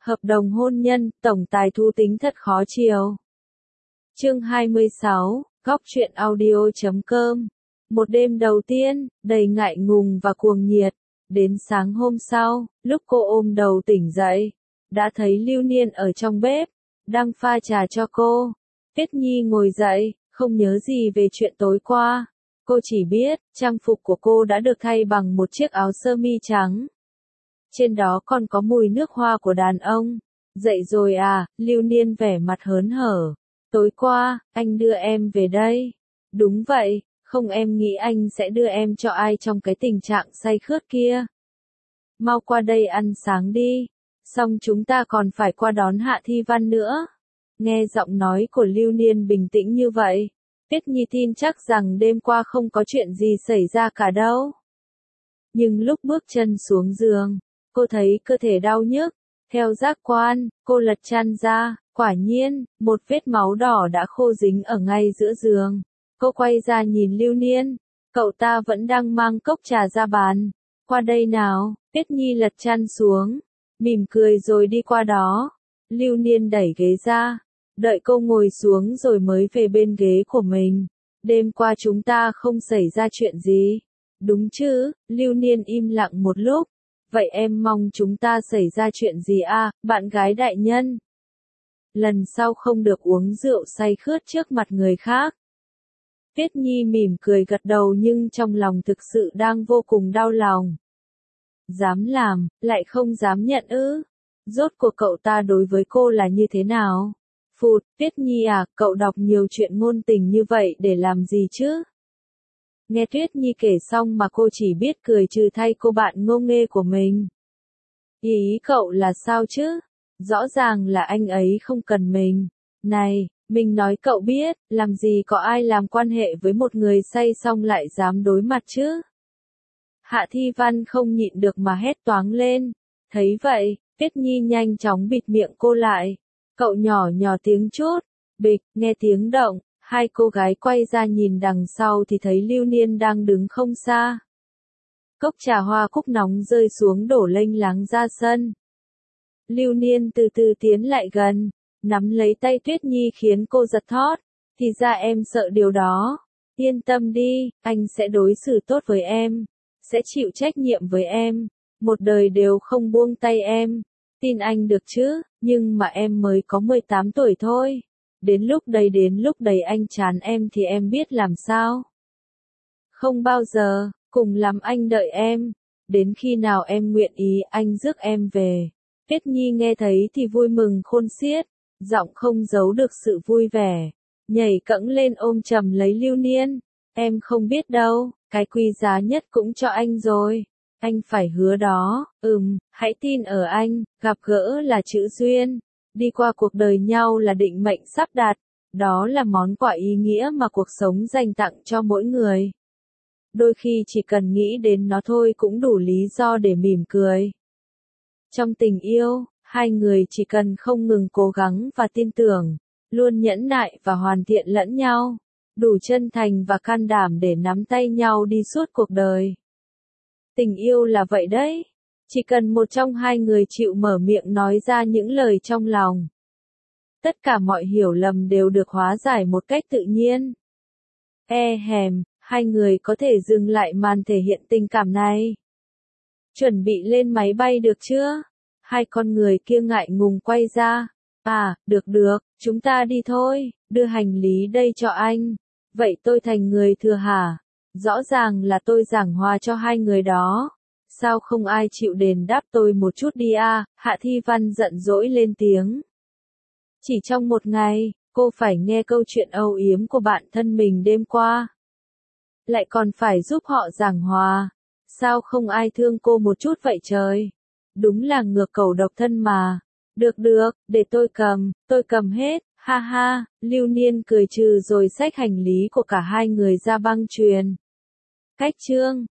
Hợp đồng hôn nhân, tổng tài Thu Tính thật khó chiều. Chương 26, góc truyện audio.com. Một đêm đầu tiên, đầy ngại ngùng và cuồng nhiệt. Đến sáng hôm sau, lúc cô ôm đầu tỉnh dậy, đã thấy Lưu Niên ở trong bếp, đang pha trà cho cô. Tuyết Nhi ngồi dậy, không nhớ gì về chuyện tối qua. Cô chỉ biết, trang phục của cô đã được thay bằng một chiếc áo sơ mi trắng. Trên đó còn có mùi nước hoa của đàn ông. Dậy rồi à, Lưu Niên vẻ mặt hớn hở. Tối qua, anh đưa em về đây. Đúng vậy, không em nghĩ anh sẽ đưa em cho ai trong cái tình trạng say khướt kia. Mau qua đây ăn sáng đi. Xong chúng ta còn phải qua đón Hạ Thi Văn nữa. Nghe giọng nói của Lưu Niên bình tĩnh như vậy, Tuyết Nhi tin chắc rằng đêm qua không có chuyện gì xảy ra cả đâu. Nhưng lúc bước chân xuống giường, cô thấy cơ thể đau nhức. Theo giác quan, cô lật chăn ra, quả nhiên, một vết máu đỏ đã khô dính ở ngay giữa giường. Cô quay ra nhìn Lưu Niên, cậu ta vẫn đang mang cốc trà ra bàn. Qua đây nào, Tuyết Nhi lật chăn xuống, mỉm cười rồi đi qua đó. Lưu Niên đẩy ghế ra, đợi cô ngồi xuống rồi mới về bên ghế của mình. Đêm qua chúng ta không xảy ra chuyện gì, đúng chứ? Lưu Niên im lặng một lúc. Vậy em mong chúng ta xảy ra chuyện gì à, bạn gái đại nhân? Lần sau không được uống rượu say khướt trước mặt người khác. Tuyết Nhi mỉm cười gật đầu nhưng trong lòng thực sự đang vô cùng đau lòng. Dám làm, lại không dám nhận ư? Rốt cuộc cậu ta đối với cô là như thế nào? Phụt, Tuyết Nhi à, cậu đọc nhiều chuyện ngôn tình như vậy để làm gì chứ? Nghe Tuyết Nhi kể xong mà cô chỉ biết cười trừ thay cô bạn ngô nghê của mình. Ý cậu là sao chứ? Rõ ràng là anh ấy không cần mình. Này, mình nói cậu biết, làm gì có ai làm quan hệ với một người say xong lại dám đối mặt chứ? Hạ Thi Văn không nhịn được mà hét toáng lên. Thấy vậy, Tuyết Nhi nhanh chóng bịt miệng cô lại. Cậu nhỏ tiếng chút. Bịch, nghe tiếng động. Hai cô gái quay ra nhìn đằng sau thì thấy Lưu Niên đang đứng không xa. Cốc trà hoa cúc nóng rơi xuống đổ lênh láng ra sân. Lưu Niên từ từ tiến lại gần, nắm lấy tay Tuyết Nhi khiến cô giật thót. Thì ra em sợ điều đó. Yên tâm đi, anh sẽ đối xử tốt với em. Sẽ chịu trách nhiệm với em. Một đời đều không buông tay em. Tin anh được chứ, nhưng mà em mới có 18 tuổi thôi. Đến lúc đấy anh chán em thì em biết làm sao? Không bao giờ, cùng lắm anh đợi em. Đến khi nào em nguyện ý anh rước em về. Tuyết Nhi nghe thấy thì vui mừng khôn xiết, giọng không giấu được sự vui vẻ. Nhảy cẫng lên ôm chầm lấy Lưu Niên. Em không biết đâu, cái quý giá nhất cũng cho anh rồi. Anh phải hứa đó, hãy tin ở anh, gặp gỡ là chữ duyên. Đi qua cuộc đời nhau là định mệnh sắp đặt, đó là món quà ý nghĩa mà cuộc sống dành tặng cho mỗi người. Đôi khi chỉ cần nghĩ đến nó thôi cũng đủ lý do để mỉm cười. Trong tình yêu, hai người chỉ cần không ngừng cố gắng và tin tưởng, luôn nhẫn nại và hoàn thiện lẫn nhau, đủ chân thành và can đảm để nắm tay nhau đi suốt cuộc đời. Tình yêu là vậy đấy. Chỉ cần một trong hai người chịu mở miệng nói ra những lời trong lòng, tất cả mọi hiểu lầm đều được hóa giải một cách tự nhiên. Hai người có thể dừng lại màn thể hiện tình cảm này. Chuẩn bị lên máy bay được chưa? Hai con người kia ngại ngùng quay ra. À, được, chúng ta đi thôi, đưa hành lý đây cho anh. Vậy tôi thành người thừa hả? Rõ ràng là tôi giảng hòa cho hai người đó. Sao không ai chịu đền đáp tôi một chút đi à? Hạ Thi Văn giận dỗi lên tiếng. Chỉ trong một ngày, cô phải nghe câu chuyện âu yếm của bạn thân mình đêm qua. Lại còn phải giúp họ giảng hòa. Sao không ai thương cô một chút vậy trời? Đúng là ngược cầu độc thân mà. Được, để tôi cầm hết, ha ha. Lưu Niên cười trừ rồi xách hành lý của cả hai người ra băng chuyền. Cách chương